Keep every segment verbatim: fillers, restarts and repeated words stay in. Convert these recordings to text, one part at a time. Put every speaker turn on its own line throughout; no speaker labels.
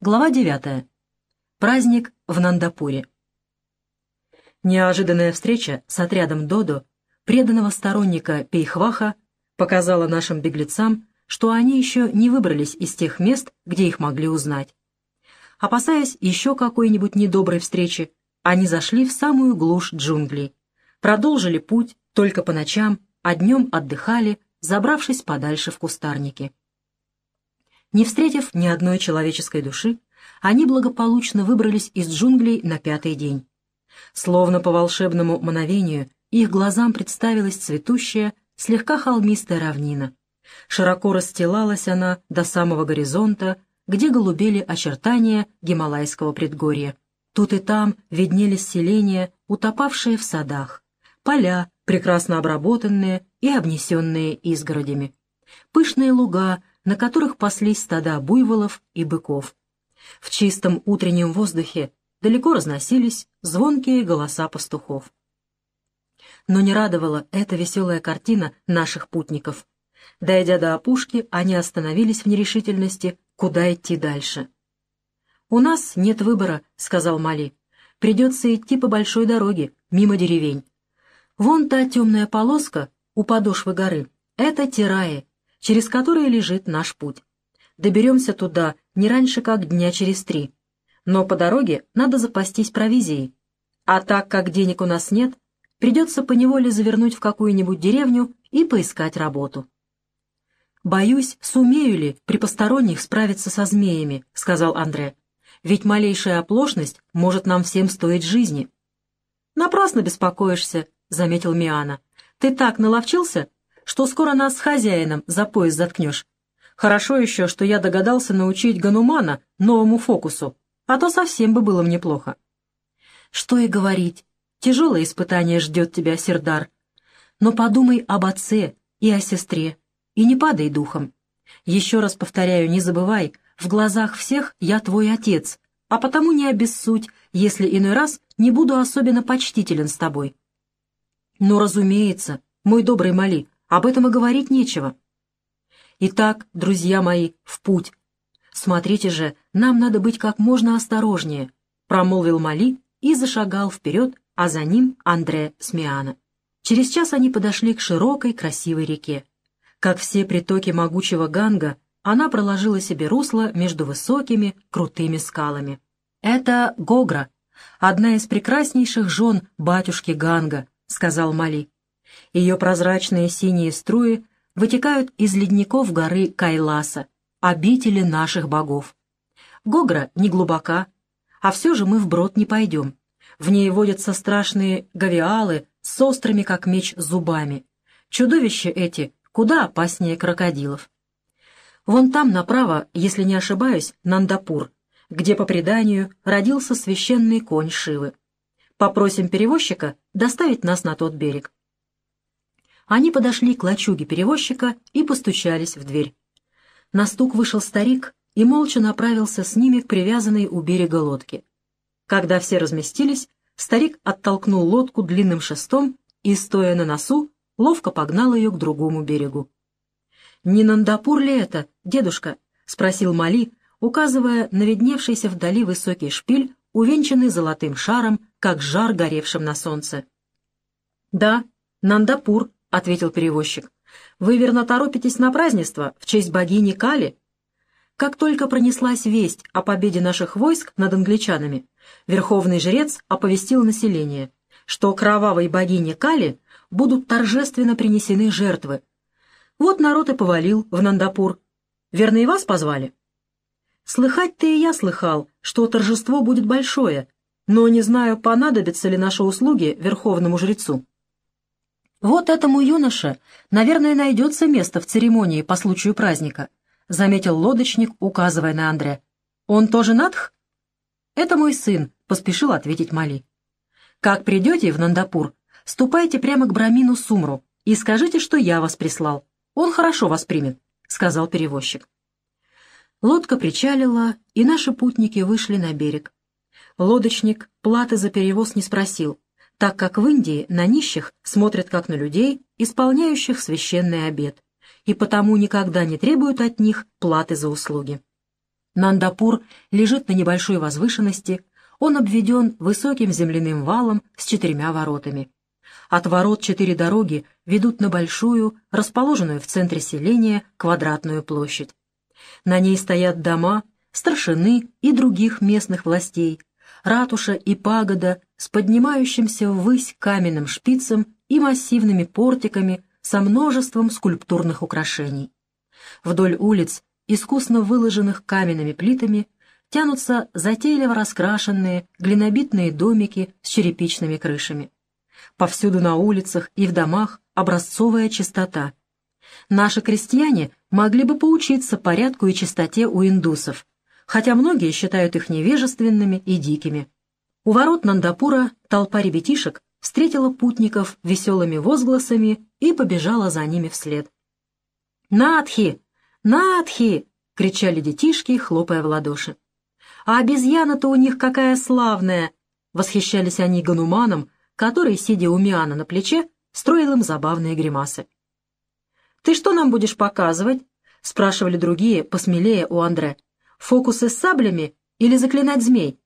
Глава девятая. Праздник в Нандапуре. Неожиданная встреча с отрядом Додо, преданного сторонника Пейхваха, показала нашим беглецам, что они еще не выбрались из тех мест, где их могли узнать. Опасаясь еще какой-нибудь недоброй встречи, они зашли в самую глушь джунглей, продолжили путь только по ночам, а днем отдыхали, забравшись подальше в кустарники. Не встретив ни одной человеческой души, они благополучно выбрались из джунглей на пятый день. Словно по волшебному мановению их глазам представилась цветущая, слегка холмистая равнина. Широко расстилалась она до самого горизонта, где голубели очертания Гималайского предгорья. Тут и там виднелись селения, утопавшие в садах, поля, прекрасно обработанные и обнесенные изгородями, пышные луга, на которых паслись стада буйволов и быков. В чистом утреннем воздухе далеко разносились звонкие голоса пастухов. Но не радовала эта веселая картина наших путников. Дойдя до опушки, они остановились в нерешительности, куда идти дальше. «У нас нет выбора», — сказал Мали. «Придется идти по большой дороге, мимо деревень. Вон та темная полоска у подошвы горы — это Тираи, через которые лежит наш путь. Доберемся туда не раньше, как дня через три. Но по дороге надо запастись провизией. А так как денег у нас нет, придется поневоле завернуть в какую-нибудь деревню и поискать работу». «Боюсь, сумею ли при посторонних справиться со змеями», — сказал Андре. «Ведь малейшая оплошность может нам всем стоить жизни». «Напрасно беспокоишься», — заметил Миана. «Ты так наловчился, что скоро нас с хозяином за пояс заткнешь. Хорошо еще, что я догадался научить Ганумана новому фокусу, а то совсем бы было мне плохо». «Что и говорить, тяжелое испытание ждет тебя, Сердар. Но подумай об отце и о сестре, и не падай духом. Еще раз повторяю, не забывай, в глазах всех я твой отец, а потому не обессудь, если иной раз не буду особенно почтителен с тобой». «Ну, разумеется, мой добрый Мали, об этом и говорить нечего». «Итак, друзья мои, в путь. Смотрите же, нам надо быть как можно осторожнее», — промолвил Мали и зашагал вперед, а за ним Андре с Миана. Через час они подошли к широкой красивой реке. Как все притоки могучего Ганга, она проложила себе русло между высокими, крутыми скалами. «Это Гогра, одна из прекраснейших жен батюшки Ганга», — сказал Мали. «Ее прозрачные синие струи вытекают из ледников горы Кайласа, обители наших богов. Гогра не глубока, а все же мы вброд не пойдем. В ней водятся страшные гавиалы с острыми, как меч, зубами. Чудовища эти куда опаснее крокодилов. Вон там направо, если не ошибаюсь, Нандапур, где, по преданию, родился священный конь Шивы. Попросим перевозчика доставить нас на тот берег». Они подошли к лачуге перевозчика и постучались в дверь. На стук вышел старик и молча направился с ними к привязанной у берега лодке. Когда все разместились, старик оттолкнул лодку длинным шестом и, стоя на носу, ловко погнал ее к другому берегу. «Не Нандапур ли это, дедушка?» — спросил Мали, указывая на видневшийся вдали высокий шпиль, увенчанный золотым шаром, как жар, горевшим на солнце. «Да, Нандапур», — ответил перевозчик. «Вы верно торопитесь на празднество в честь богини Кали?» Как только пронеслась весть о победе наших войск над англичанами, верховный жрец оповестил население, что кровавой богине Кали будут торжественно принесены жертвы. Вот народ и повалил в Нандапур. Верно, и вас позвали? Слыхать-то и я слыхал, что торжество будет большое, но не знаю, понадобятся ли наши услуги верховному жрецу. Вот этому юноше, наверное, найдется место в церемонии по случаю праздника, заметил лодочник, указывая на Андре. Он тоже надх? Это мой сын, поспешил ответить Мали. Как придете в Нандапур, ступайте прямо к Брамину Сумру и скажите, что я вас прислал. Он хорошо вас примет», — сказал перевозчик. Лодка причалила, и наши путники вышли на берег. Лодочник платы за перевоз не спросил, так как в Индии на нищих смотрят как на людей, исполняющих священный обет, и потому никогда не требуют от них платы за услуги. Нандапур лежит на небольшой возвышенности, он обведен высоким земляным валом с четырьмя воротами. От ворот четыре дороги ведут на большую, расположенную в центре селения, квадратную площадь. На ней стоят дома, старшины и других местных властей, ратуша и пагода с поднимающимся ввысь каменным шпицем и массивными портиками со множеством скульптурных украшений. Вдоль улиц, искусно выложенных каменными плитами, тянутся затейливо раскрашенные глинобитные домики с черепичными крышами. Повсюду на улицах и в домах образцовая чистота. Наши крестьяне могли бы поучиться порядку и чистоте у индусов, хотя многие считают их невежественными и дикими. У ворот Нандапура толпа ребятишек встретила путников веселыми возгласами и побежала за ними вслед. «Надхи! Надхи!» — кричали детишки, хлопая в ладоши. «А обезьяна-то у них какая славная!» — восхищались они Гануманом, который, сидя у Миана на плече, строил им забавные гримасы. «Ты что нам будешь показывать?» — спрашивали другие, посмелее у Андре. «Фокусы с саблями или заклинать змей?»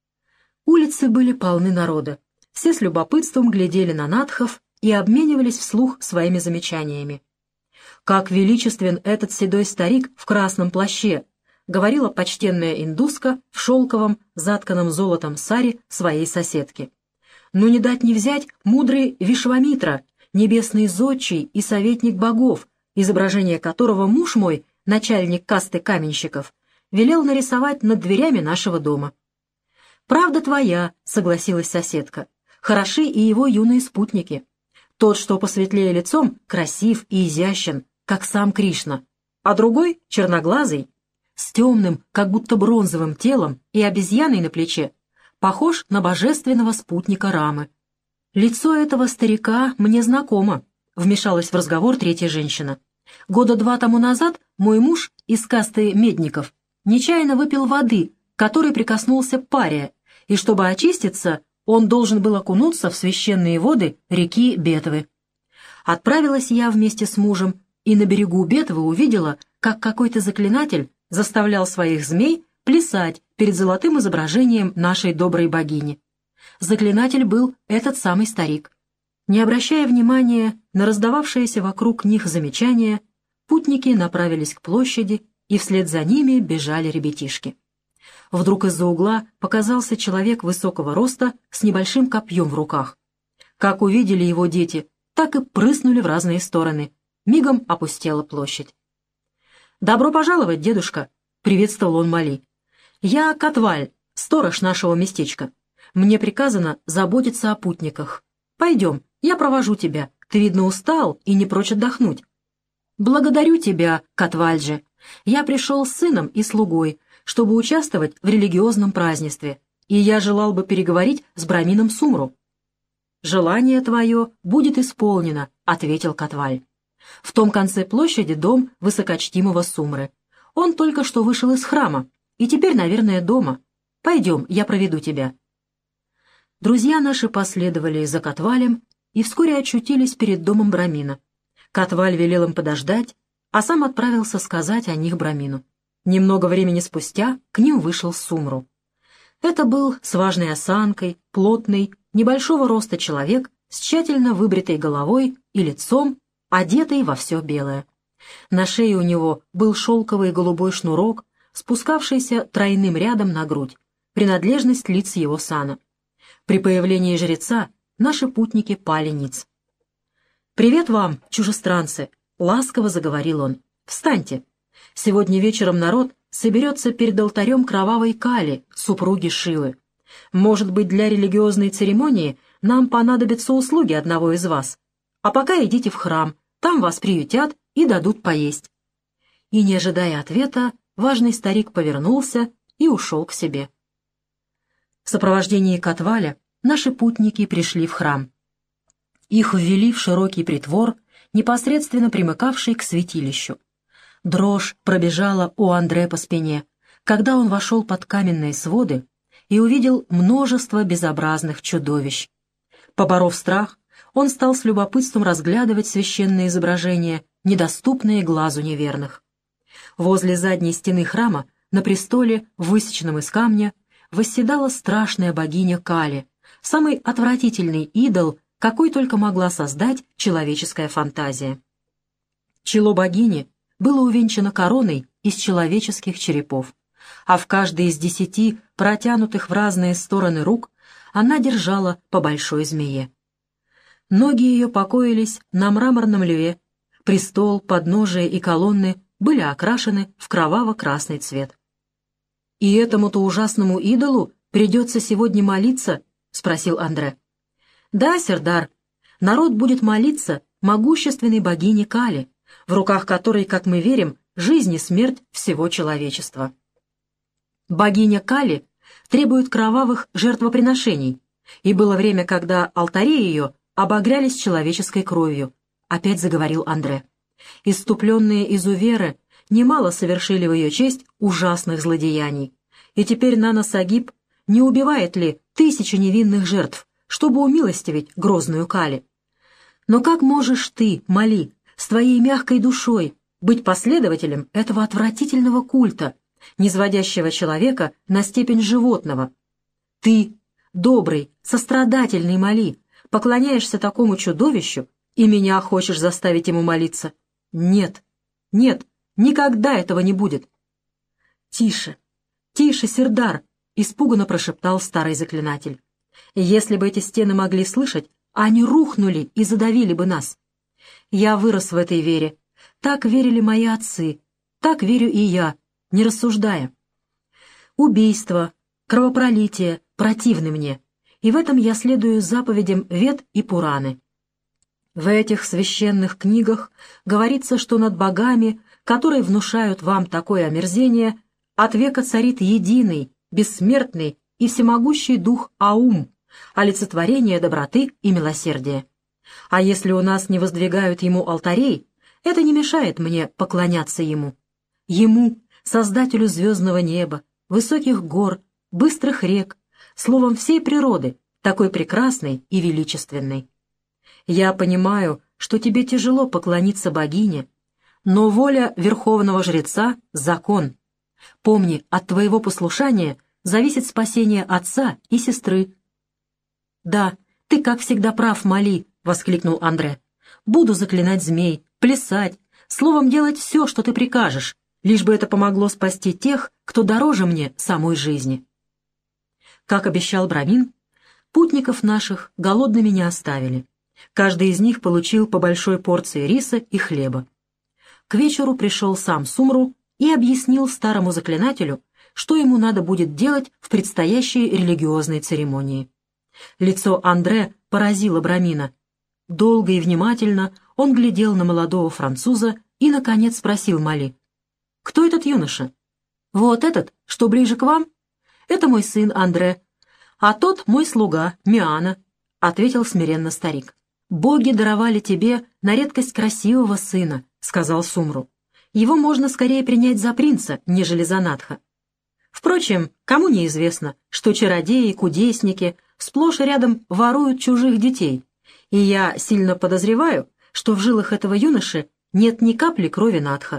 Улицы были полны народа. Все с любопытством глядели на надхов и обменивались вслух своими замечаниями. «Как величествен этот седой старик в красном плаще!» — говорила почтенная индуска в шелковом, затканном золотом саре своей соседки. «Ну не дать не взять мудрый Вишвамитра, небесный зодчий и советник богов, изображение которого муж мой, начальник касты каменщиков, велел нарисовать над дверями нашего дома». «Правда твоя», — согласилась соседка. «Хороши и его юные спутники. Тот, что посветлее лицом, красив и изящен, как сам Кришна, а другой, черноглазый, с темным, как будто бронзовым телом и обезьяной на плече, похож на божественного спутника Рамы». «Лицо этого старика мне знакомо», — вмешалась в разговор третья женщина. «Года два тому назад мой муж из касты медников нечаянно выпил воды, которой прикоснулся пария, и чтобы очиститься, он должен был окунуться в священные воды реки Бетвы. Отправилась я вместе с мужем, и на берегу Бетвы увидела, как какой-то заклинатель заставлял своих змей плясать перед золотым изображением нашей доброй богини. Заклинатель был этот самый старик». Не обращая внимания на раздававшиеся вокруг них замечания, путники направились к площади, и вслед за ними бежали ребятишки. Вдруг из-за угла показался человек высокого роста с небольшим копьем в руках. Как увидели его дети, так и прыснули в разные стороны. Мигом опустела площадь. «Добро пожаловать, дедушка!» — приветствовал он Мали. «Я Катваль, сторож нашего местечка. Мне приказано заботиться о путниках. Пойдем, я провожу тебя. Ты, видно, устал и не прочь отдохнуть». «Благодарю тебя, Катвальджи. Я пришел с сыном и слугой, чтобы участвовать в религиозном празднестве, и я желал бы переговорить с брамином Сумру». «Желание твое будет исполнено», — ответил Катваль. «В том конце площади дом высокочтимого Сумры. Он только что вышел из храма, и теперь, наверное, дома. Пойдем, я проведу тебя». Друзья наши последовали за Катвалем и вскоре очутились перед домом брамина. Катваль велел им подождать, а сам отправился сказать о них брамину. Немного времени спустя к ним вышел Сумру. Это был с важной осанкой, плотный, небольшого роста человек с тщательно выбритой головой и лицом, одетый во все белое. На шее у него был шелковый голубой шнурок, спускавшийся тройным рядом на грудь, принадлежность лиц его сана. При появлении жреца наши путники пали ниц. «Привет вам, чужестранцы!» — ласково заговорил он. «Встаньте! Сегодня вечером народ соберется перед алтарем кровавой Кали, супруги Шивы. Может быть, для религиозной церемонии нам понадобятся услуги одного из вас. А пока идите в храм, там вас приютят и дадут поесть». И, не ожидая ответа, важный старик повернулся и ушел к себе. В сопровождении Катваля наши путники пришли в храм. Их ввели в широкий притвор, непосредственно примыкавший к святилищу. Дрожь пробежала у Андре по спине, когда он вошел под каменные своды и увидел множество безобразных чудовищ. Поборов страх, он стал с любопытством разглядывать священные изображения, недоступные глазу неверных. Возле задней стены храма на престоле, высеченном из камня, восседала страшная богиня Кали, самый отвратительный идол, какой только могла создать человеческая фантазия. Чело богини было увенчано короной из человеческих черепов, а в каждой из десяти протянутых в разные стороны рук она держала по большой змее. Ноги ее покоились на мраморном льве, престол, подножие и колонны были окрашены в кроваво-красный цвет. «И этому-то ужасному идолу придется сегодня молиться?» — спросил Андре. «Да, Сердар, народ будет молиться могущественной богине Кали, в руках которой, как мы верим, жизнь и смерть всего человечества. Богиня Кали требует кровавых жертвоприношений, и было время, когда алтари ее обогрялись человеческой кровью», — опять заговорил Андре. «Исступленные изуверы немало совершили в ее честь ужасных злодеяний, и теперь Нана-Сагиб не убивает ли тысячи невинных жертв, чтобы умилостивить грозную Кали? Но как можешь ты, Мали, с твоей мягкой душой быть последователем этого отвратительного культа, низводящего человека на степень животного? Ты, добрый, сострадательный Мали, поклоняешься такому чудовищу и меня хочешь заставить ему молиться? Нет, нет, никогда этого не будет». «Тише, тише, Сердар!» — испуганно прошептал старый заклинатель. «Если бы эти стены могли слышать, они рухнули и задавили бы нас. Я вырос в этой вере. Так верили мои отцы, так верю и я, не рассуждая. Убийство, кровопролитие противны мне, и в этом я следую заповедям Вед и Пураны. В этих священных книгах говорится, что над богами, которые внушают вам такое омерзение, от века царит единый, бессмертный и всемогущий дух Аум, олицетворение доброты и милосердия. А если у нас не воздвигают ему алтарей, это не мешает мне поклоняться ему. Ему, создателю звездного неба, высоких гор, быстрых рек, словом всей природы, такой прекрасной и величественной. Я понимаю, что тебе тяжело поклониться богине, но воля верховного жреца — закон. Помни, от твоего послушания зависит спасение отца и сестры». «Да, ты, как всегда, прав, Мали», — воскликнул Андре. «Буду заклинать змей, плясать, словом, делать все, что ты прикажешь, лишь бы это помогло спасти тех, кто дороже мне самой жизни». Как обещал Брамин, путников наших голодными не оставили. Каждый из них получил по большой порции риса и хлеба. К вечеру пришел сам Сумру и объяснил старому заклинателю, что ему надо будет делать в предстоящей религиозной церемонии. Лицо Андре поразило Брамина. Долго и внимательно он глядел на молодого француза и, наконец, спросил Мали: «Кто этот юноша?» «Вот этот, что ближе к вам? Это мой сын Андре, а тот мой слуга Миана», — ответил смиренно старик. «Боги даровали тебе на редкость красивого сына», — сказал Сумру. «Его можно скорее принять за принца, нежели за Надха. Впрочем, кому неизвестно, что чародеи и кудесники сплошь и рядом воруют чужих детей, и я сильно подозреваю, что в жилах этого юноши нет ни капли крови Надха».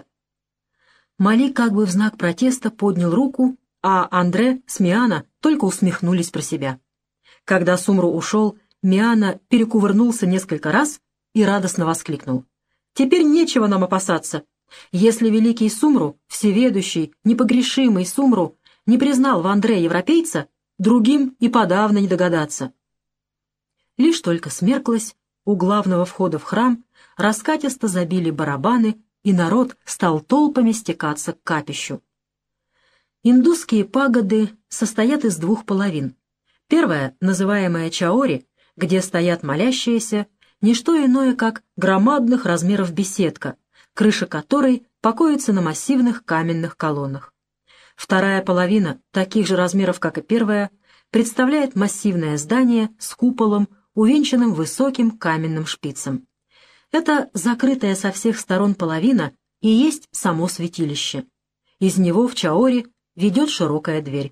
Мали как бы в знак протеста поднял руку, а Андре с Миана только усмехнулись про себя. Когда Сумру ушел, Миана перекувырнулся несколько раз и радостно воскликнул: «Теперь нечего нам опасаться. Если великий Сумру, всеведущий, непогрешимый Сумру, не признал в Андре европейца, другим и подавно не догадаться». Лишь только смерклось, у главного входа в храм раскатисто забили барабаны, и народ стал толпами стекаться к капищу. Индусские пагоды состоят из двух половин. Первая, называемая Чаори, где стоят молящиеся, не что иное, как громадных размеров беседка, крыша которой покоится на массивных каменных колоннах. Вторая половина, таких же размеров, как и первая, представляет массивное здание с куполом, увенчанным высоким каменным шпицем. Это закрытая со всех сторон половина и есть само святилище. Из него в Чаори ведет широкая дверь.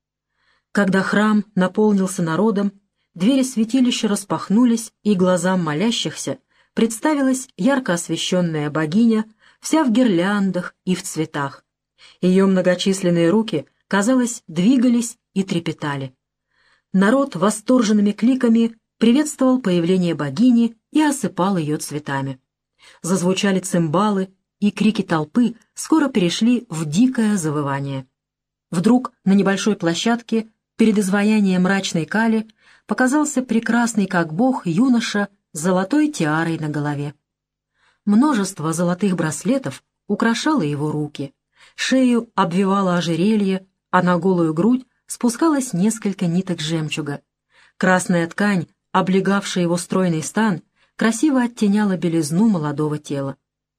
Когда храм наполнился народом, двери святилища распахнулись, и глазам молящихся представилась ярко освещенная богиня, вся в гирляндах и в цветах. Ее многочисленные руки, казалось, двигались и трепетали. Народ восторженными кликами приветствовал появление богини и осыпал ее цветами. Зазвучали цимбалы, и крики толпы скоро перешли в дикое завывание. Вдруг на небольшой площадке перед изваянием мрачной Кали показался прекрасный как бог юноша с золотой тиарой на голове. Множество золотых браслетов украшало его руки, шею обвивало ожерелье, а на голую грудь спускалось несколько ниток жемчуга. Красная ткань, облегавшая его стройный стан, красиво оттеняла белизну молодого тела.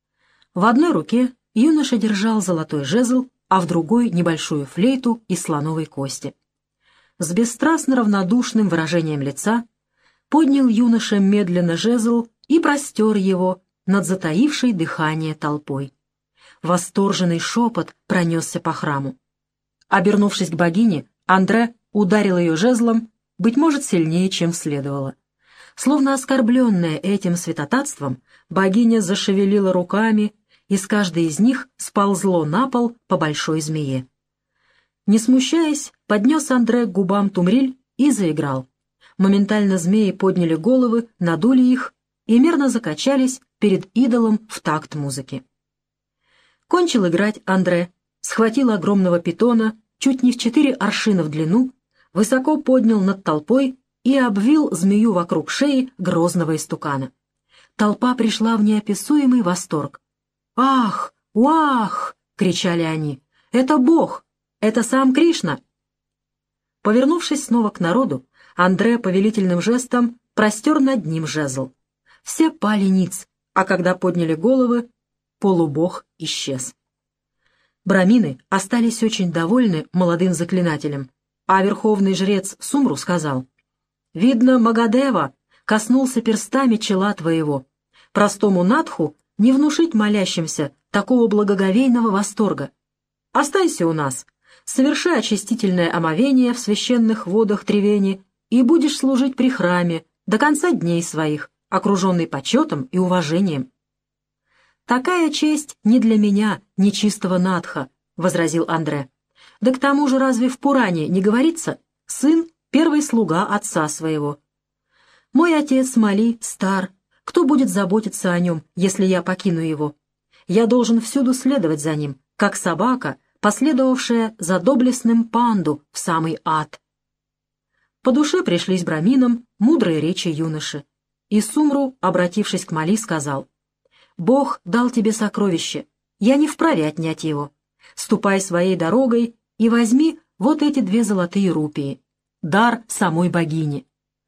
В одной руке юноша держал золотой жезл, а в другой — небольшую флейту из слоновой кости. С бесстрастно равнодушным выражением лица поднял юноша медленно жезл и простер его над затаившей дыхание толпой. Восторженный шепот пронесся по храму. Обернувшись к богине, Андре ударил ее жезлом, быть может, сильнее, чем следовало. Словно оскорбленная этим святотатством, богиня зашевелила руками, и с каждой из них сползло на пол по большой змее. Не смущаясь, поднес Андре к губам тумриль и заиграл. Моментально змеи подняли головы, надули их и мерно закачались перед идолом в такт музыки. Кончил играть Андре, схватил огромного питона, чуть не в четыре аршина в длину, высоко поднял над толпой и обвил змею вокруг шеи грозного истукана. Толпа пришла в неописуемый восторг. «Ах! Уах!» — кричали они. «Это Бог! Это сам Кришна!» Повернувшись снова к народу, Андре повелительным жестом простер над ним жезл. Все пали ниц, а когда подняли головы, полубог исчез. Брамины остались очень довольны молодым заклинателем, а верховный жрец Сумру сказал: «Видно, Магадева коснулся перстами чела твоего. Простому надху не внушить молящимся такого благоговейного восторга. Останься у нас, соверши очистительное омовение в священных водах Тревени и будешь служить при храме до конца дней своих, окруженный почетом и уважением». «Такая честь не для меня, нечистого надха», — возразил Андре. «Да к тому же разве в Пуране не говорится: сын — первый слуга отца своего? Мой отец Мали стар, кто будет заботиться о нем, если я покину его? Я должен всюду следовать за ним, как собака, последовавшая за доблестным панду в самый ад». По душе пришлись браминам мудрые речи юноши, и Сумру, обратившись к Мали, сказал: «Бог дал тебе сокровище, я не вправе отнять его. Ступай своей дорогой и возьми вот эти две золотые рупии, дар самой богини.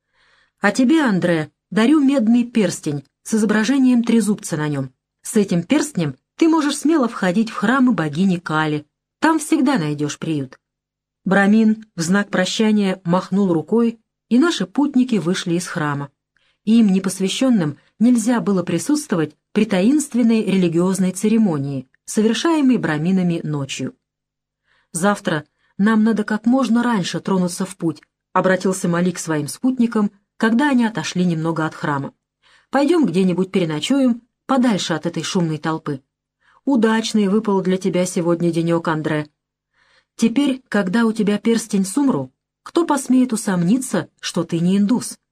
А тебе, Андре, дарю медный перстень с изображением трезубца на нем. С этим перстнем ты можешь смело входить в храмы богини Кали, там всегда найдешь приют». Брамин в знак прощания махнул рукой, и наши путники вышли из храма. Им, непосвященным, нельзя было присутствовать при таинственной религиозной церемонии, совершаемой браминами ночью. «Завтра нам надо как можно раньше тронуться в путь», — обратился Мали к своим спутникам, когда они отошли немного от храма. «Пойдем где-нибудь переночуем, подальше от этой шумной толпы. Удачный выпал для тебя сегодня денек, Андре. Теперь, когда у тебя перстень Сумру, кто посмеет усомниться, что ты не индус?»